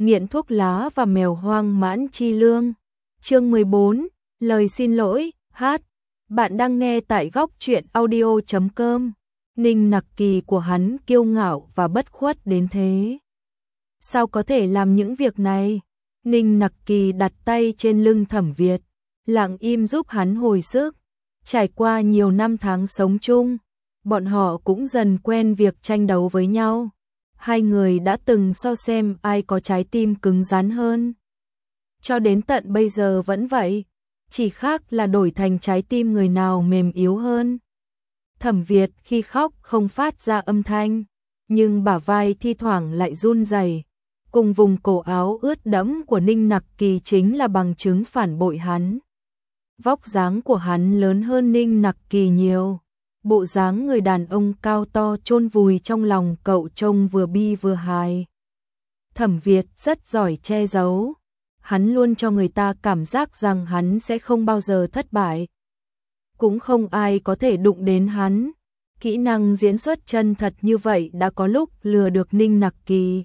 nghiện thuốc lá và mèo hoang mãn chi lương. Chương 14, lời xin lỗi, hát. Bạn đang nghe tại góc truyện audio.com. Ninh Nặc Kỳ của hắn kiêu ngạo và bất khuất đến thế. Sao có thể làm những việc này? Ninh Nặc Kỳ đặt tay trên lưng Thẩm Việt, lặng im giúp hắn hồi sức. Trải qua nhiều năm tháng sống chung, bọn họ cũng dần quen việc tranh đấu với nhau. Hai người đã từng so xem ai có trái tim cứng rắn hơn. Cho đến tận bây giờ vẫn vậy, chỉ khác là đổi thành trái tim người nào mềm yếu hơn. Thẩm Việt khi khóc không phát ra âm thanh, nhưng bả vai thi thoảng lại run rẩy. Cùng vùng cổ áo ướt đẫm của Ninh Nặc Kỳ chính là bằng chứng phản bội hắn. Vóc dáng của hắn lớn hơn Ninh Nặc Kỳ nhiều. Bộ dáng người đàn ông cao to chôn vùi trong lòng cậu trông vừa bi vừa hài. Thẩm Việt rất giỏi che giấu. Hắn luôn cho người ta cảm giác rằng hắn sẽ không bao giờ thất bại. Cũng không ai có thể đụng đến hắn. Kỹ năng diễn xuất chân thật như vậy đã có lúc lừa được Ninh Nặc Kỳ.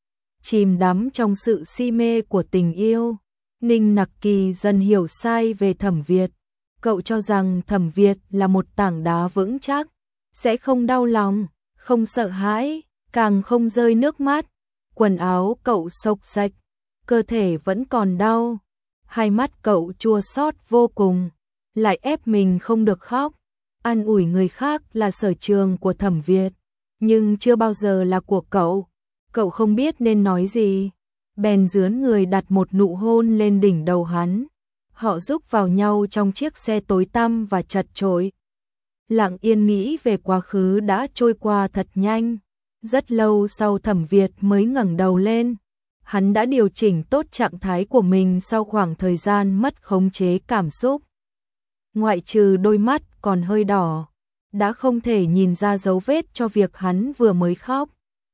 Chìm đắm trong sự si mê của tình yêu, Ninh Nặc Kỳ dần hiểu sai về Thẩm Việt. Cậu cho rằng Thẩm Việt là một tảng đá vững chắc, sẽ không đau lòng, không sợ hãi, càng không rơi nước mắt. Quần áo cậu xộc xệch, cơ thể vẫn còn đau. Hai mắt cậu chua xót vô cùng, lại ép mình không được khóc. An ủi người khác là sở trường của Thẩm Việt, nhưng chưa bao giờ là của cậu. Cậu không biết nên nói gì, bèn dướn người đặt một nụ hôn lên đỉnh đầu hắn. Họ rúc vào nhau trong chiếc xe tối tăm và chật chội. Lặng yên nghĩ về quá khứ đã trôi qua thật nhanh. Rất lâu sau Thẩm Việt mới ngẩng đầu lên. Hắn đã điều chỉnh tốt trạng thái của mình sau khoảng thời gian mất khống chế cảm xúc. Ngoại trừ đôi mắt còn hơi đỏ, đã không thể nhìn ra dấu vết cho việc hắn vừa mới khóc.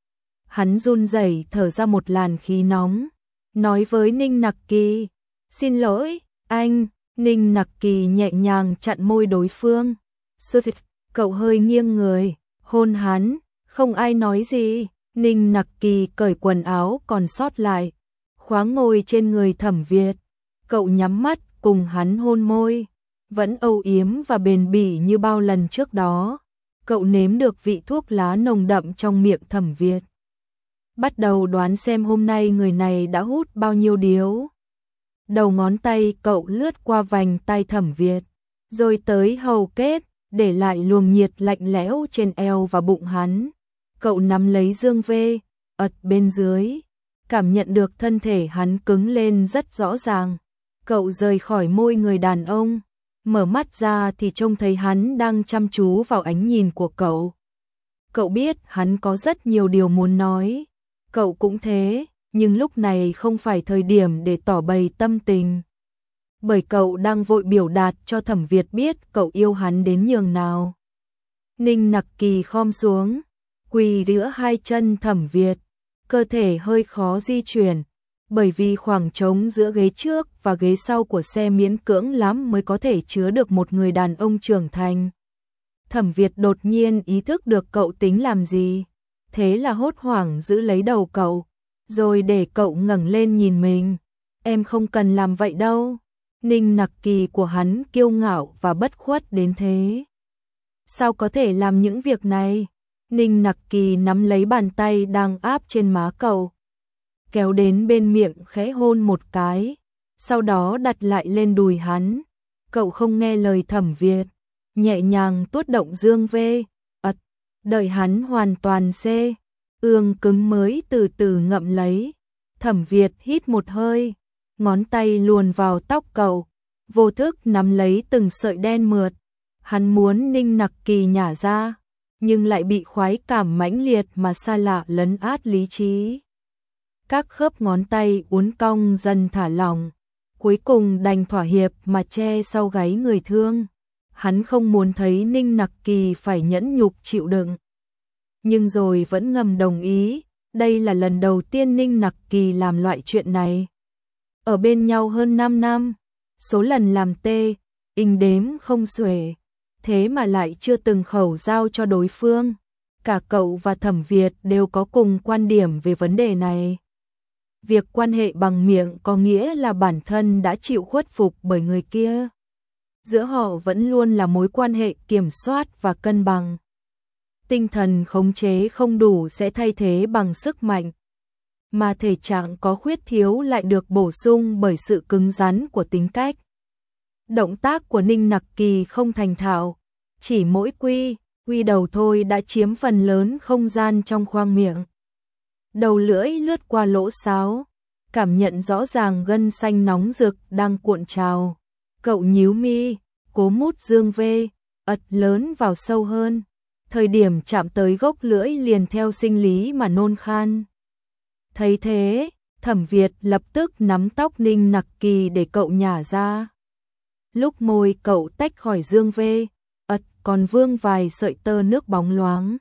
Hắn run rẩy thở ra một làn khí nóng, nói với Ninh Nặc Kỳ, xin lỗi, anh. Ninh Nặc Kỳ nhẹ nhàng chặn môi đối phương. Cậu hơi nghiêng người, hôn hắn, không ai nói gì. Ninh Nặc Kỳ cởi quần áo còn sót lại, khoáng ngồi trên người Thẩm Việt. Cậu nhắm mắt cùng hắn hôn môi, vẫn âu yếm và bền bỉ như bao lần trước đó. Cậu nếm được vị thuốc lá nồng đậm trong miệng Thẩm Việt. Bắt đầu đoán xem hôm nay người này đã hút bao nhiêu điếu. Đầu ngón tay cậu lướt qua vành tay Thẩm Việt, rồi tới hầu kết, để lại luồng nhiệt lạnh lẽo trên eo và bụng hắn. Cậu nắm lấy dương vê, ật bên dưới, cảm nhận được thân thể hắn cứng lên rất rõ ràng. Cậu rời khỏi môi người đàn ông, mở mắt ra thì trông thấy hắn đang chăm chú vào ánh nhìn của cậu. Cậu biết hắn có rất nhiều điều muốn nói. Cậu cũng thế, nhưng lúc này không phải thời điểm để tỏ bày tâm tình. Bởi cậu đang vội biểu đạt cho Thẩm Việt biết cậu yêu hắn đến nhường nào. Ninh Nặc Kỳ khom xuống, quỳ giữa hai chân Thẩm Việt, cơ thể hơi khó di chuyển, bởi vì khoảng trống giữa ghế trước và ghế sau của xe miễn cưỡng lắm mới có thể chứa được một người đàn ông trưởng thành. Thẩm Việt đột nhiên ý thức được cậu tính làm gì. Thế là hốt hoảng giữ lấy đầu cậu, rồi để cậu ngẩng lên nhìn mình. Em không cần làm vậy đâu. Ninh Nặc Kỳ của hắn kiêu ngạo và bất khuất đến thế. Sao có thể làm những việc này? Ninh Nặc Kỳ nắm lấy bàn tay đang áp trên má cậu, kéo đến bên miệng khẽ hôn một cái, sau đó đặt lại lên đùi hắn. Cậu không nghe lời Thẩm Việt, nhẹ nhàng tuốt động dương vê, đợi hắn hoàn toàn ương cứng mới từ từ ngậm lấy. Thẩm Việt hít một hơi, ngón tay luồn vào tóc cậu, vô thức nắm lấy từng sợi đen mượt. Hắn muốn Ninh Nặc Kỳ nhả ra, nhưng lại bị khoái cảm mãnh liệt mà xa lạ lấn át lý trí. Các khớp ngón tay uốn cong dần thả lỏng, cuối cùng đành thỏa hiệp mà che sau gáy người thương. Hắn không muốn thấy Ninh Nặc Kỳ phải nhẫn nhục chịu đựng, nhưng rồi vẫn ngầm đồng ý. Đây là lần đầu tiên Ninh Nặc Kỳ làm loại chuyện này. Ở bên nhau hơn 5 năm, số lần làm tê, đếm không xuể, thế mà lại chưa từng khẩu giao cho đối phương. Cả cậu và Thẩm Việt đều có cùng quan điểm về vấn đề này. Việc quan hệ bằng miệng có nghĩa là bản thân đã chịu khuất phục bởi người kia. Giữa họ vẫn luôn là mối quan hệ kiểm soát và cân bằng. Tinh thần khống chế không đủ sẽ thay thế bằng sức mạnh, mà thể trạng có khuyết thiếu lại được bổ sung bởi sự cứng rắn của tính cách. Động tác của Ninh Nặc Kỳ không thành thạo, chỉ mỗi quy đầu thôi đã chiếm phần lớn không gian trong khoang miệng. Đầu lưỡi lướt qua lỗ sáo, cảm nhận rõ ràng gân xanh nóng rực đang cuộn trào. Cậu nhíu mi, cố mút dương vê, ật lớn vào sâu hơn. Thời điểm chạm tới gốc lưỡi liền theo sinh lý mà nôn khan. Thấy thế, Thẩm Việt lập tức nắm tóc Ninh Nặc Kỳ để cậu nhả ra. Lúc môi cậu tách khỏi dương vê, ật còn vương vài sợi tơ nước bóng loáng.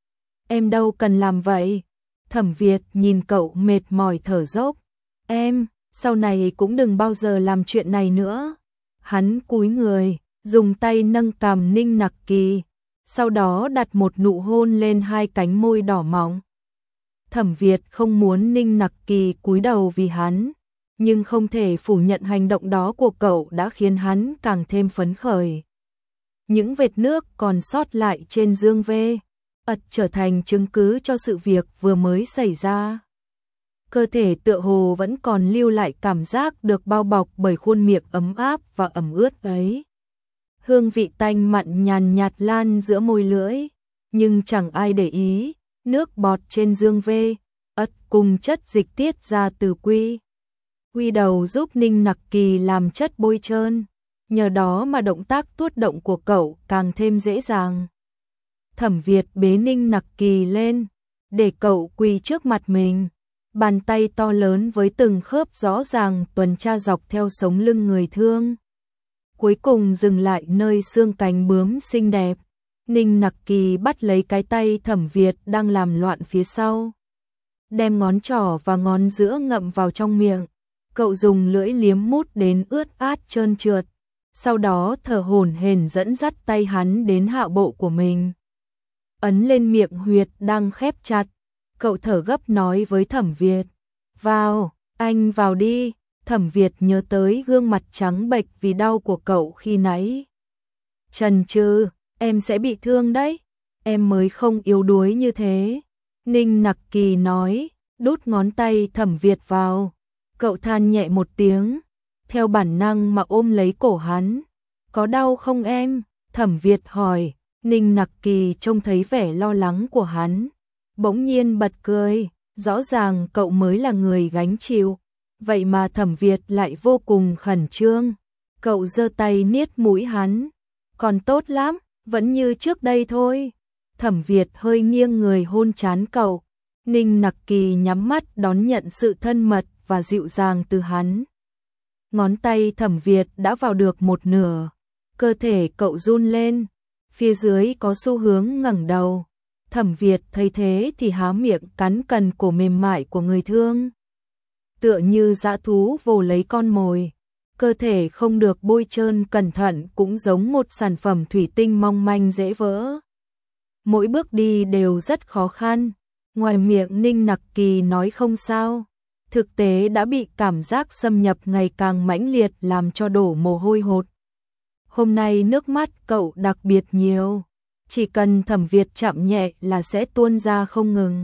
Em đâu cần làm vậy. Thẩm Việt nhìn cậu mệt mỏi thở dốc. Em, sau này cũng đừng bao giờ làm chuyện này nữa. Hắn cúi người, dùng tay nâng cằm Ninh Nặc Kỳ, sau đó đặt một nụ hôn lên hai cánh môi đỏ mọng. Thẩm Việt không muốn Ninh Nặc Kỳ cúi đầu vì hắn, nhưng không thể phủ nhận hành động đó của cậu đã khiến hắn càng thêm phấn khởi. Những vệt nước còn sót lại trên dương vê, ật trở thành chứng cứ cho sự việc vừa mới xảy ra. Cơ thể tựa hồ vẫn còn lưu lại cảm giác được bao bọc bởi khuôn miệng ấm áp và ẩm ướt ấy. Hương vị tanh mặn nhàn nhạt lan giữa môi lưỡi, nhưng chẳng ai để ý, nước bọt trên dương vê, ật cùng chất dịch tiết ra từ quy đầu giúp Ninh Nặc Kỳ làm chất bôi trơn, nhờ đó mà động tác tuốt động của cậu càng thêm dễ dàng. Thẩm Việt bế Ninh Nặc Kỳ lên, để cậu quỳ trước mặt mình, bàn tay to lớn với từng khớp rõ ràng tuần tra dọc theo sống lưng người thương. Cuối cùng dừng lại nơi xương cánh bướm xinh đẹp. Ninh Nặc Kỳ bắt lấy cái tay Thẩm Việt đang làm loạn phía sau, đem ngón trỏ và ngón giữa ngậm vào trong miệng. Cậu dùng lưỡi liếm mút đến ướt át trơn trượt, sau đó thở hổn hển dẫn dắt tay hắn đến hạ bộ của mình. Ấn lên miệng huyệt đang khép chặt, cậu thở gấp nói với Thẩm Việt, vào, anh vào đi. Thẩm Việt nhớ tới gương mặt trắng bệch vì đau của cậu khi nãy. Chần chừ, em sẽ bị thương đấy, em mới không yếu đuối như thế. Ninh Nặc Kỳ nói, đút ngón tay Thẩm Việt vào. Cậu than nhẹ một tiếng, theo bản năng mà ôm lấy cổ hắn. Có đau không em? Thẩm Việt hỏi. Ninh Nặc Kỳ trông thấy vẻ lo lắng của hắn, bỗng nhiên bật cười, rõ ràng cậu mới là người gánh chịu, vậy mà Thẩm Việt lại vô cùng khẩn trương. Cậu giơ tay niết mũi hắn, còn tốt lắm, vẫn như trước đây thôi. Thẩm Việt hơi nghiêng người hôn trán cậu, Ninh Nặc Kỳ nhắm mắt đón nhận sự thân mật và dịu dàng từ hắn. Ngón tay Thẩm Việt đã vào được một nửa, cơ thể cậu run lên, phía dưới có xu hướng ngẩng đầu. Thẩm Việt thấy thế thì há miệng cắn cần cổ mềm mại của người thương. Tựa như dã thú vồ lấy con mồi, cơ thể không được bôi trơn cẩn thận cũng giống một sản phẩm thủy tinh mong manh dễ vỡ. Mỗi bước đi đều rất khó khăn, ngoài miệng Ninh Nặc Kỳ nói không sao, thực tế đã bị cảm giác xâm nhập ngày càng mãnh liệt làm cho đổ mồ hôi hột. Hôm nay nước mắt cậu đặc biệt nhiều, chỉ cần Thẩm Việt chạm nhẹ là sẽ tuôn ra không ngừng.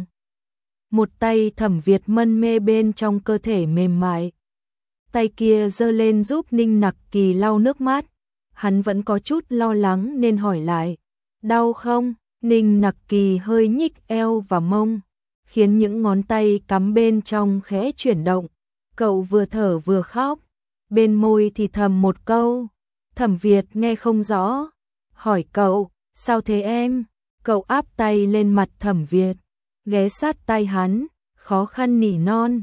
Một tay Thẩm Việt mân mê bên trong cơ thể mềm mại, tay kia giơ lên giúp Ninh Nặc Kỳ lau nước mắt. Hắn vẫn có chút lo lắng nên hỏi lại, đau không? Ninh Nặc Kỳ hơi nhích eo và mông, khiến những ngón tay cắm bên trong khẽ chuyển động. Cậu vừa thở vừa khóc, bên môi thì thầm một câu. Thẩm Việt nghe không rõ, hỏi cậu, sao thế em? Cậu áp tay lên mặt Thẩm Việt, ghé sát tay hắn, khó khăn nỉ non,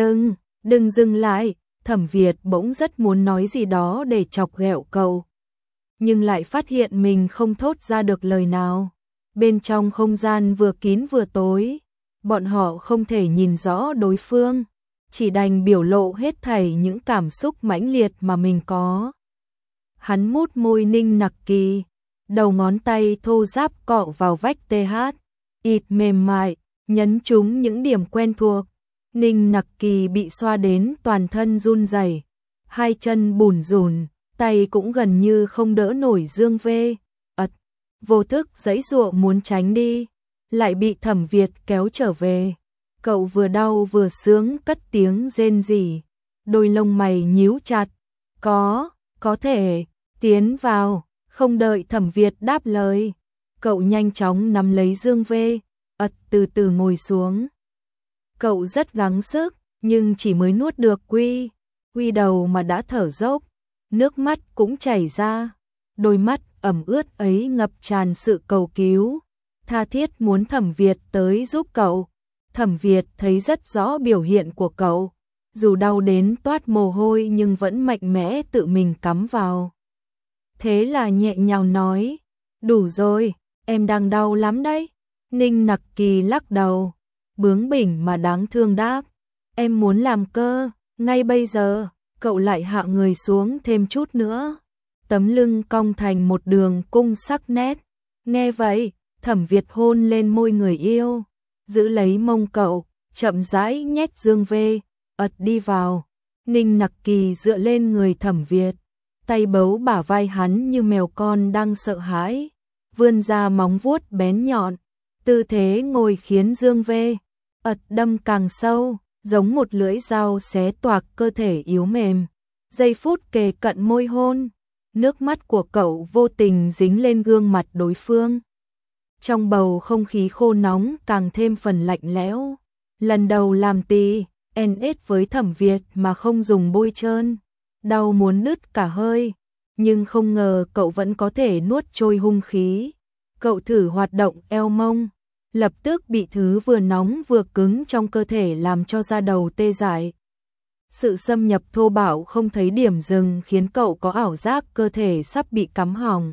đừng dừng lại. Thẩm Việt bỗng rất muốn nói gì đó để chọc ghẹo cậu, nhưng lại phát hiện mình không thốt ra được lời nào. Bên trong không gian vừa kín vừa tối, bọn họ không thể nhìn rõ đối phương, chỉ đành biểu lộ hết thảy những cảm xúc mãnh liệt mà mình có. Hắn mút môi Ninh Nặc Kỳ, đầu ngón tay thô ráp cọ vào vách TH, ịt mềm mại, nhấn trúng những điểm quen thuộc. Ninh Nặc Kỳ bị xoa đến toàn thân run rẩy, hai chân bủn rủn, tay cũng gần như không đỡ nổi Dương Vê. Vô thức giãy giụa muốn tránh đi, lại bị Thẩm Việt kéo trở về. Cậu vừa đau vừa sướng cất tiếng rên rỉ, đôi lông mày nhíu chặt. Có thể, tiến vào, không đợi Thẩm Việt đáp lời. Cậu nhanh chóng nắm lấy Dương Vê, từ từ ngồi xuống. Cậu rất gắng sức, nhưng chỉ mới nuốt được quy đầu mà đã thở dốc, nước mắt cũng chảy ra. Đôi mắt ẩm ướt ấy ngập tràn sự cầu cứu, tha thiết muốn Thẩm Việt tới giúp cậu. Thẩm Việt thấy rất rõ biểu hiện của cậu, dù đau đến toát mồ hôi nhưng vẫn mạnh mẽ tự mình cắm vào. Thế là nhẹ nhàng nói, đủ rồi, em đang đau lắm đấy. Ninh Nặc Kỳ lắc đầu, bướng bỉnh mà đáng thương đáp, em muốn làm cơ, ngay bây giờ. Cậu lại hạ người xuống thêm chút nữa, tấm lưng cong thành một đường cung sắc nét. Nghe vậy, Thẩm Việt hôn lên môi người yêu, giữ lấy mông cậu, chậm rãi nhét Dương Vê đi vào. Ninh Nặc Kỳ dựa lên người Thẩm Việt, tay bấu bả vai hắn như mèo con đang sợ hãi, vươn ra móng vuốt bén nhọn. Tư thế ngồi khiến Dương Vê đâm càng sâu, giống một lưỡi dao xé toạc cơ thể yếu mềm. Giây phút kề cận môi hôn, nước mắt của cậu vô tình dính lên gương mặt đối phương. Trong bầu không khí khô nóng càng thêm phần lạnh lẽo. Lần đầu làm TNS với Thẩm Việt mà không dùng bôi trơn, đau muốn đứt cả hơi, nhưng không ngờ cậu vẫn có thể nuốt trôi hung khí. Cậu thử hoạt động eo mông, lập tức bị thứ vừa nóng vừa cứng trong cơ thể làm cho da đầu tê dại. Sự xâm nhập thô bạo không thấy điểm dừng khiến cậu có ảo giác cơ thể sắp bị cắm hỏng.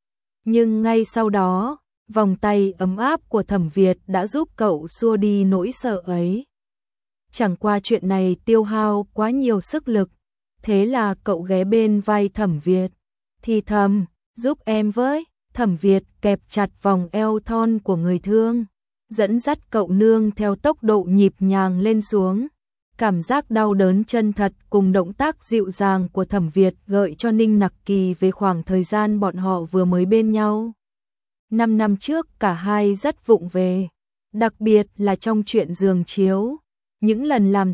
Nhưng ngay sau đó, vòng tay ấm áp của Thẩm Việt đã giúp cậu xua đi nỗi sợ ấy. Chẳng qua chuyện này tiêu hao quá nhiều sức lực, thế là cậu ghé bên vai Thẩm Việt, thì thầm, giúp em với. Thẩm Việt kẹp chặt vòng eo thon của người thương, dẫn dắt cậu nương theo tốc độ nhịp nhàng lên xuống. Cảm giác đau đớn chân thật cùng động tác dịu dàng của Thẩm Việt gợi cho Ninh Nặc Kỳ về khoảng thời gian bọn họ vừa mới bên nhau. 5 năm trước cả hai rất vụng về, đặc biệt là trong chuyện giường chiếu. Những lần làm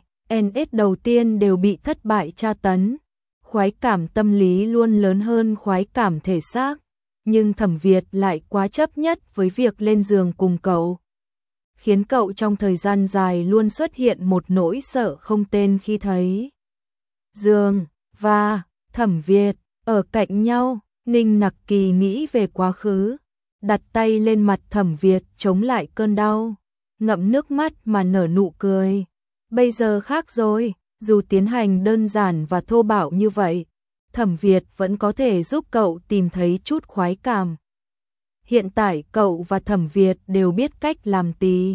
TNS đầu tiên đều bị thất bại tra tấn. Khoái cảm tâm lý luôn lớn hơn khoái cảm thể xác, nhưng Thẩm Việt lại quá chấp nhất với việc lên giường cùng cậu, khiến cậu trong thời gian dài luôn xuất hiện một nỗi sợ không tên khi thấy Dương và Thẩm Việt ở cạnh nhau. Ninh Nặc Kỳ nghĩ về quá khứ, đặt tay lên mặt Thẩm Việt chống lại cơn đau, ngậm nước mắt mà nở nụ cười. Bây giờ khác rồi, dù tiến hành đơn giản và thô bạo như vậy, Thẩm Việt vẫn có thể giúp cậu tìm thấy chút khoái cảm. Hiện tại cậu và Thẩm Việt đều biết cách làm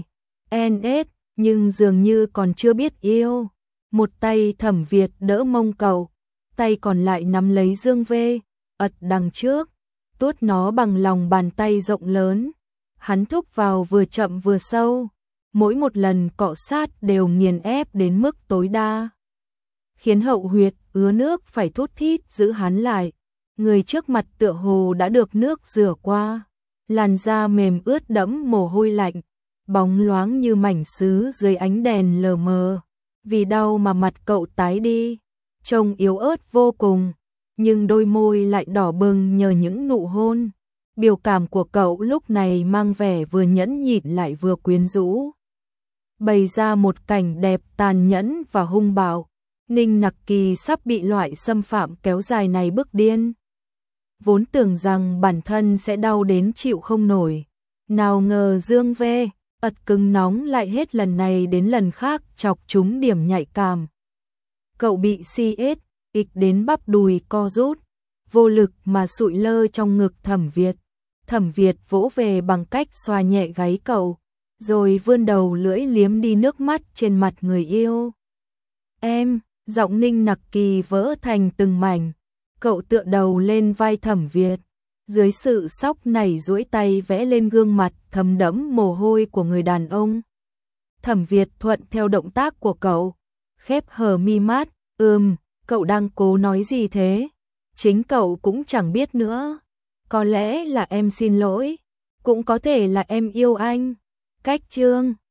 TNS, nhưng dường như còn chưa biết yêu. Một tay Thẩm Việt đỡ mông cậu, tay còn lại nắm lấy Dương Vê đằng trước, tuốt nó bằng lòng bàn tay rộng lớn. Hắn thúc vào vừa chậm vừa sâu, mỗi một lần cọ sát đều nghiền ép đến mức tối đa, khiến hậu huyệt ứa nước phải thút thít giữ hắn lại. Người trước mặt tựa hồ đã được nước rửa qua, làn da mềm ướt đẫm mồ hôi lạnh, bóng loáng như mảnh sứ dưới ánh đèn lờ mờ. Vì đau mà mặt cậu tái đi, trông yếu ớt vô cùng, nhưng đôi môi lại đỏ bừng nhờ những nụ hôn. Biểu cảm của cậu lúc này mang vẻ vừa nhẫn nhịn lại vừa quyến rũ, bày ra một cảnh đẹp tàn nhẫn và hung bạo. Ninh Nặc Kỳ sắp bị loại xâm phạm kéo dài này bức điên. Vốn tưởng rằng bản thân sẽ đau đến chịu không nổi, nào ngờ Dương Vê cứng nóng lại hết lần này đến lần khác chọc trúng điểm nhạy cảm. Cậu bị CS ịch đến bắp đùi co rút, vô lực mà sụi lơ trong ngực Thẩm Việt. Thẩm Việt vỗ về bằng cách xoa nhẹ gáy cậu, rồi vươn đầu lưỡi liếm đi nước mắt trên mặt người yêu. Em, giọng Ninh Nặc Kỳ vỡ thành từng mảnh. Cậu tựa đầu lên vai Thẩm Việt, dưới sự sóc nảy duỗi tay vẽ lên gương mặt thấm đẫm mồ hôi của người đàn ông. Thẩm Việt thuận theo động tác của cậu, khép hờ mi mắt, cậu đang cố nói gì thế? Chính cậu cũng chẳng biết nữa. Có lẽ là em xin lỗi, cũng có thể là em yêu anh. Cách chương